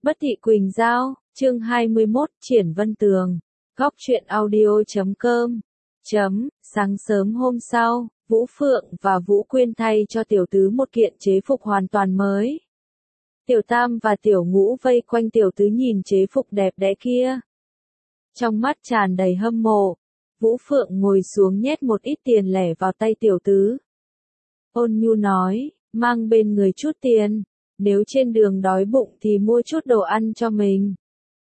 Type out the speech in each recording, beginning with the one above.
Bất Thị Quỳnh Giao, chương 21, Triển Vân Tường. Góc truyện audio.com. Sáng sớm hôm sau, Vũ Phượng và Vũ Quyên thay cho tiểu tứ một kiện chế phục hoàn toàn mới. Tiểu tam và tiểu ngũ vây quanh tiểu tứ nhìn chế phục đẹp đẽ kia. Trong mắt tràn đầy hâm mộ, Vũ Phượng ngồi xuống nhét một ít tiền lẻ vào tay tiểu tứ. Ôn nhu nói, mang bên người chút tiền, nếu trên đường đói bụng thì mua chút đồ ăn cho mình.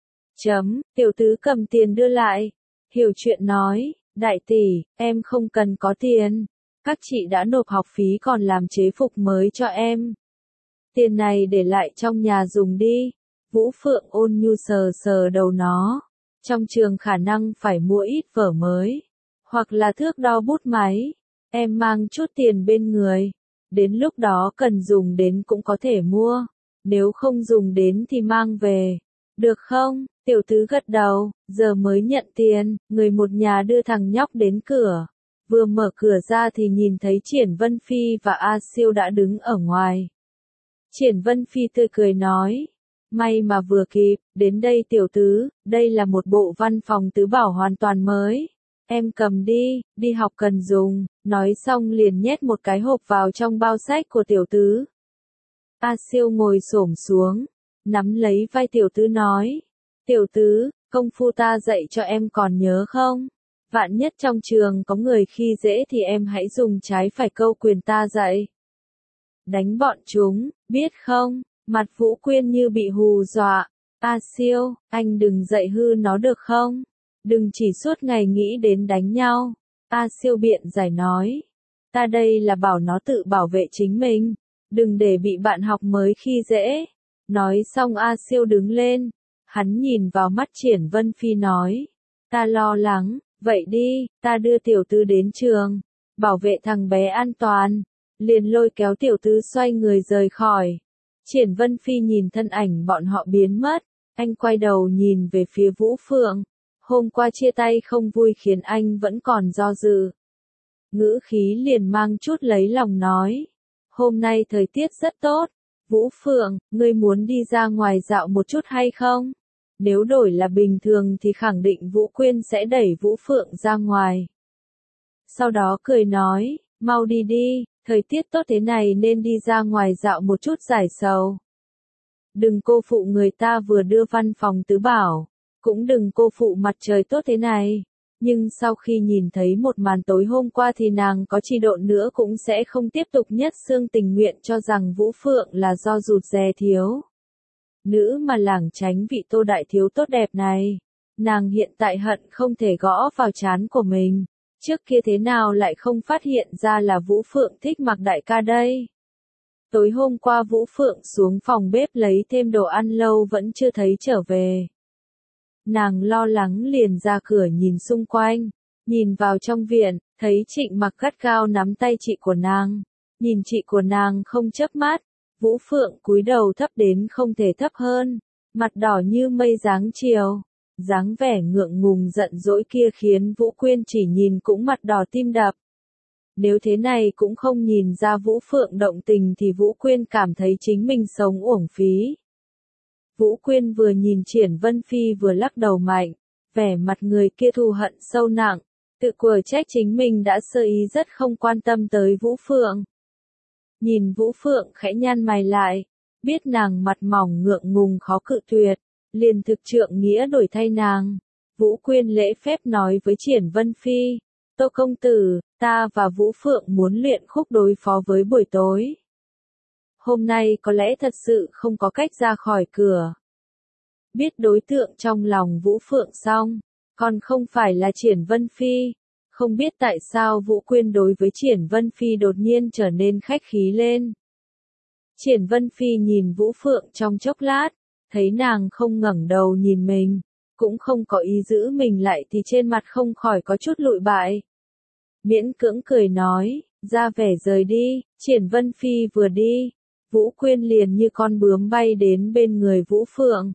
Tiểu tứ cầm tiền đưa lại, hiểu chuyện nói, đại tỷ, em không cần có tiền, các chị đã nộp học phí còn làm chế phục mới cho em. Tiền này để lại trong nhà dùng đi. Vũ Phượng ôn nhu sờ sờ đầu nó, trong trường khả năng phải mua ít vở mới, hoặc là thước đo bút máy, em mang chút tiền bên người, đến lúc đó cần dùng đến cũng có thể mua, nếu không dùng đến thì mang về, được không? Tiểu tứ gật đầu, giờ mới nhận tiền, người một nhà đưa thằng nhóc đến cửa, vừa mở cửa ra thì nhìn thấy Triển Vân Phi và A Siêu đã đứng ở ngoài. Triển Vân Phi tươi cười nói, may mà vừa kịp, đến đây tiểu tứ, đây là một bộ văn phòng tứ bảo hoàn toàn mới. Em cầm đi, đi học cần dùng, nói xong liền nhét một cái hộp vào trong bao sách của tiểu tứ. A Siêu ngồi xổm xuống, nắm lấy vai tiểu tứ nói, tiểu tứ, công phu ta dạy cho em còn nhớ không? Vạn nhất trong trường có người khi dễ thì em hãy dùng trái phải câu quyền ta dạy. Đánh bọn chúng, biết không? Mặt Vũ Quyên như bị hù dọa. A Siêu, anh đừng dạy hư nó được không? Đừng chỉ suốt ngày nghĩ đến đánh nhau. A Siêu biện giải nói. Ta đây là bảo nó tự bảo vệ chính mình. Đừng để bị bạn học mới khi dễ. Nói xong A Siêu đứng lên. Hắn nhìn vào mắt Triển Vân Phi nói. Ta lo lắng, vậy đi, ta đưa tiểu tứ đến trường. Bảo vệ thằng bé an toàn. Liền lôi kéo tiểu tứ xoay người rời khỏi. Triển Vân Phi nhìn thân ảnh bọn họ biến mất. Anh quay đầu nhìn về phía Vũ Phượng. Hôm qua chia tay không vui khiến anh vẫn còn do dự. Ngữ khí liền mang chút lấy lòng nói. Hôm nay thời tiết rất tốt. Vũ Phượng, ngươi muốn đi ra ngoài dạo một chút hay không? Nếu đổi là bình thường thì khẳng định Vũ Quyên sẽ đẩy Vũ Phượng ra ngoài. Sau đó cười nói, mau đi đi, thời tiết tốt thế này nên đi ra ngoài dạo một chút giải sầu. Đừng cô phụ người ta vừa đưa văn phòng tứ bảo, cũng đừng cô phụ mặt trời tốt thế này. Nhưng sau khi nhìn thấy một màn tối hôm qua thì nàng có chi độn nữa cũng sẽ không tiếp tục nhất xương tình nguyện cho rằng Vũ Phượng là do rụt rè thiếu. Nữ mà lảng tránh vị Tô đại thiếu tốt đẹp này, nàng hiện tại hận không thể gõ vào trán của mình. Trước kia thế nào lại không phát hiện ra là Vũ Phượng thích Mạc đại ca đây? Tối hôm qua Vũ Phượng xuống phòng bếp lấy thêm đồ ăn lâu vẫn chưa thấy trở về. Nàng lo lắng liền ra cửa nhìn xung quanh, nhìn vào trong viện, thấy Trịnh Mặc gắt gao nắm tay chị của nàng. Nhìn chị của nàng không chớp mắt, Vũ Phượng cúi đầu thấp đến không thể thấp hơn, mặt đỏ như mây dáng chiều. Dáng vẻ ngượng ngùng giận dỗi kia khiến Vũ Quyên chỉ nhìn cũng mặt đỏ tim đập. Nếu thế này cũng không nhìn ra Vũ Phượng động tình thì Vũ Quyên cảm thấy chính mình sống uổng phí. Vũ Quyên vừa nhìn Triển Vân Phi vừa lắc đầu mạnh, vẻ mặt người kia thù hận sâu nặng, tự quở trách chính mình đã sơ ý rất không quan tâm tới Vũ Phượng. Nhìn Vũ Phượng khẽ nhăn mày lại, biết nàng mặt mỏng ngượng ngùng khó cự tuyệt. Liền thực trượng nghĩa đổi thay nàng. Vũ Quyên lễ phép nói với Triển Vân Phi, Tô công tử, ta và Vũ Phượng muốn luyện khúc đối phó với buổi tối. Hôm nay có lẽ thật sự không có cách ra khỏi cửa. Biết đối tượng trong lòng Vũ Phượng xong, còn không phải là Triển Vân Phi. Không biết tại sao Vũ Quyên đối với Triển Vân Phi đột nhiên trở nên khách khí lên. Triển Vân Phi nhìn Vũ Phượng trong chốc lát. Thấy nàng không ngẩng đầu nhìn mình, cũng không có ý giữ mình lại thì trên mặt không khỏi có chút lụi bại. Miễn cưỡng cười nói, ra vẻ rời đi. Triển Vân Phi vừa đi, Vũ Quyên liền như con bướm bay đến bên người Vũ Phượng.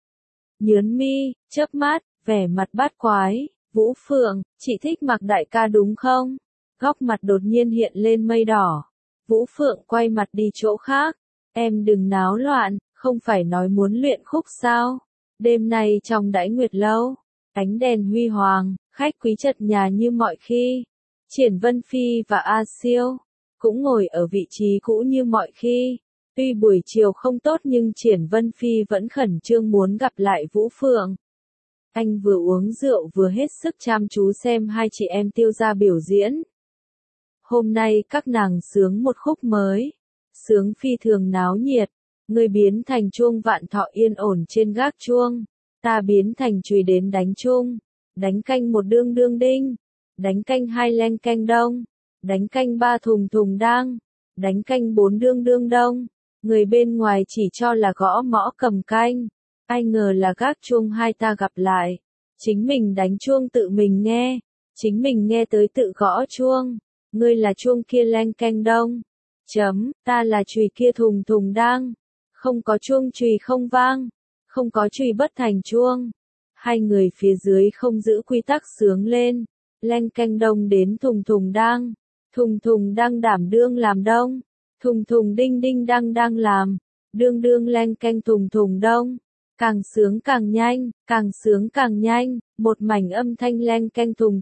Nhớn mi, chớp mắt, vẻ mặt bát quái, Vũ Phượng, chị thích Mạc đại ca đúng không? Góc mặt đột nhiên hiện lên mây đỏ. Vũ Phượng quay mặt đi chỗ khác, em đừng náo loạn. không phải nói muốn luyện khúc sao? Đêm nay trong Đãi Nguyệt Lâu, ánh đèn huy hoàng, khách quý chật nhà như mọi khi. Triển Vân Phi và A Siêu cũng ngồi ở vị trí cũ như mọi khi. Tuy buổi chiều không tốt nhưng Triển Vân Phi vẫn khẩn trương muốn gặp lại Vũ Phượng. Anh vừa uống rượu vừa hết sức chăm chú xem hai chị em Tiêu gia biểu diễn. Hôm nay các nàng sướng một khúc mới, sướng phi thường náo nhiệt. Người biến thành chuông vạn thọ yên ổn trên gác chuông, ta biến thành chùy đến đánh chuông, đánh canh một đương đương đinh, đánh canh hai leng canh đông, đánh canh ba thùng thùng đang, đánh canh bốn đương đương đông. Người bên ngoài chỉ cho là gõ mõ cầm canh, ai ngờ là gác chuông hai ta gặp lại. Chính mình đánh chuông tự mình nghe, chính mình nghe tới tự gõ chuông. Ngươi là chuông kia leng canh đông, ta là chùy kia thùng thùng đang. Không có chuông chùy không vang, không có chùy bất thành chuông. Hai người phía dưới không giữ quy tắc sướng lên, leng canh đông đến thùng thùng đang đảm đương làm đông, thùng thùng đinh đinh đang làm, đương đương leng canh thùng thùng đông. Càng sướng càng nhanh, càng sướng càng nhanh, một mảnh âm thanh leng canh thùng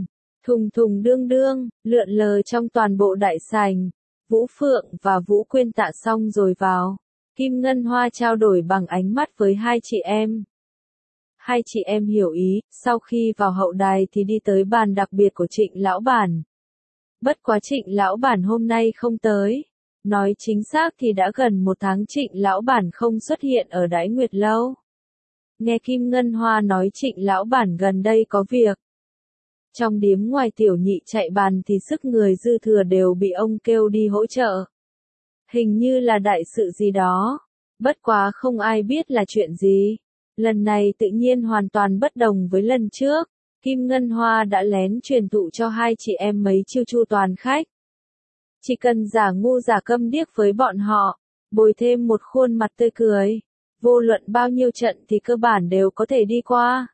thùng đương đương, lượn lờ trong toàn bộ đại sảnh. Vũ Phượng và Vũ Quyên tạ xong rồi vào. Kim Ngân Hoa trao đổi bằng ánh mắt với hai chị em. Hai chị em hiểu ý, sau khi vào hậu đài thì đi tới bàn đặc biệt của Trịnh lão bản. Bất quá Trịnh lão bản hôm nay không tới. Nói chính xác thì đã gần một tháng Trịnh lão bản không xuất hiện ở Đãi Nguyệt Lâu. Nghe Kim Ngân Hoa nói Trịnh lão bản gần đây có việc. Trong điếm ngoài tiểu nhị chạy bàn thì sức người dư thừa đều bị ông kêu đi hỗ trợ. Hình như là đại sự gì đó. Bất quá không ai biết là chuyện gì. Lần này tự nhiên hoàn toàn bất đồng với lần trước. Kim Ngân Hoa đã lén truyền thụ cho hai chị em mấy chiêu chu toàn khách. Chỉ cần giả ngu giả câm điếc với bọn họ, bồi thêm một khuôn mặt tươi cười. Vô luận bao nhiêu trận thì cơ bản đều có thể đi qua.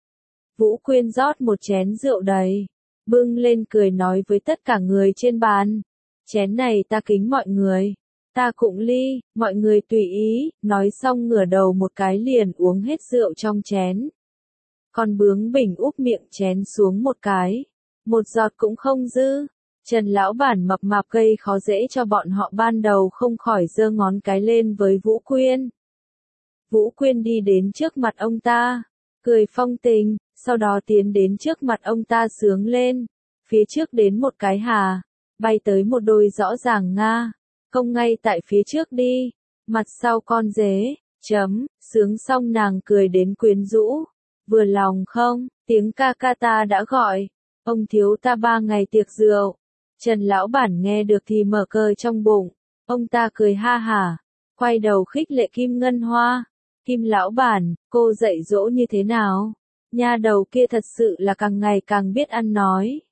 Vũ Quyên rót một chén rượu đầy, bưng lên cười nói với tất cả người trên bàn. Chén này ta kính mọi người. Ta cũng ly, mọi người tùy ý, nói xong ngửa đầu một cái liền uống hết rượu trong chén. Còn bướng bỉnh úp miệng chén xuống một cái, một giọt cũng không dư. Trần lão bản mập mạp gây khó dễ cho bọn họ ban đầu không khỏi giơ ngón cái lên với Vũ Quyên. Vũ Quyên đi đến trước mặt ông ta, cười phong tình, sau đó tiến đến trước mặt ông ta sướng lên. Phía trước đến một cái hà, bay tới một đôi rõ ràng Nga. Công ngay tại phía trước đi, mặt sau con dế, sướng xong nàng cười đến quyến rũ. Vừa lòng không, tiếng ca ca ta đã gọi, ông thiếu ta 3 ngày tiệc rượu. Trần lão bản nghe được thì mở cờ trong bụng, ông ta cười ha hả, quay đầu khích lệ Kim Ngân Hoa. Kim lão bản, cô dạy dỗ như thế nào? Nha đầu kia thật sự là càng ngày càng biết ăn nói.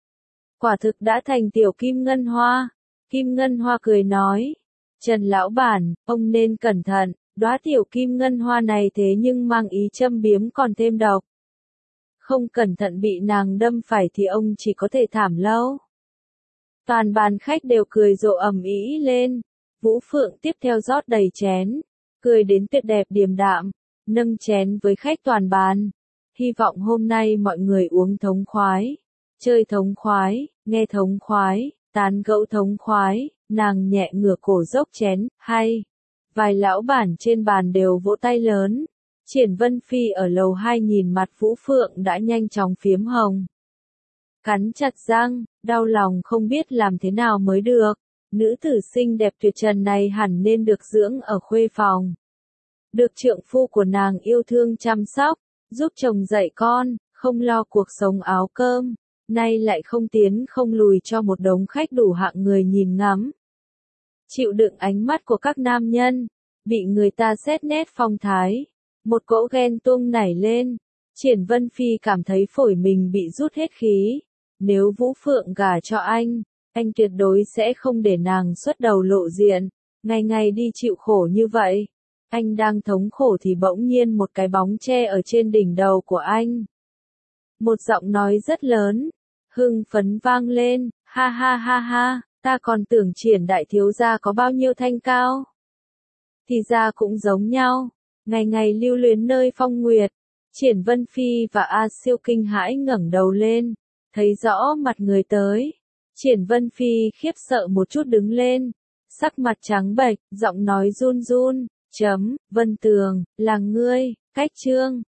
Quả thực đã thành tiểu Kim Ngân Hoa. Kim Ngân Hoa cười nói, Trần lão bản, ông nên cẩn thận, đóa tiểu Kim Ngân Hoa này thế nhưng mang ý châm biếm còn thêm độc. Không cẩn thận bị nàng đâm phải thì ông chỉ có thể thảm lâu. Toàn bàn khách đều cười rộ ầm ĩ lên. Vũ Phượng tiếp theo rót đầy chén, cười đến tuyệt đẹp điềm đạm, nâng chén với khách toàn bàn. Hy vọng hôm nay mọi người uống thống khoái, chơi thống khoái, nghe thống khoái, tán gẫu thống khoái. Nàng nhẹ ngửa cổ dốc chén, hay. Vài lão bản trên bàn đều vỗ tay lớn. Triển Vân Phi ở lầu 2 nhìn mặt Vũ Phượng đã nhanh chóng phiếm hồng. Cắn chặt răng, đau lòng không biết làm thế nào mới được. Nữ tử xinh đẹp tuyệt trần này hẳn nên được dưỡng ở khuê phòng. Được trượng phu của nàng yêu thương chăm sóc, giúp chồng dạy con, không lo cuộc sống áo cơm. Nay lại không tiến không lùi cho một đống khách đủ hạng người nhìn ngắm. Chịu đựng ánh mắt của các nam nhân, bị người ta xét nét phong thái. Một cỗ ghen tuông nảy lên, Triển Vân Phi cảm thấy phổi mình bị rút hết khí. Nếu Vũ Phượng gả cho anh tuyệt đối sẽ không để nàng xuất đầu lộ diện, ngày ngày đi chịu khổ như vậy. Anh đang thống khổ thì bỗng nhiên một cái bóng che ở trên đỉnh đầu của anh. Một giọng nói rất lớn, hưng phấn vang lên, ha ha ha ha, ta còn tưởng Triển đại thiếu gia có bao nhiêu thanh cao. thì ra cũng giống nhau. Ngày ngày lưu luyến nơi phong nguyệt. Triển Vân Phi và A Siêu kinh hãi ngẩng đầu lên, thấy rõ mặt người tới. Triển Vân Phi khiếp sợ một chút đứng lên, sắc mặt trắng bệch, giọng nói run run, Vân Tường, là ngươi, Cách Trương.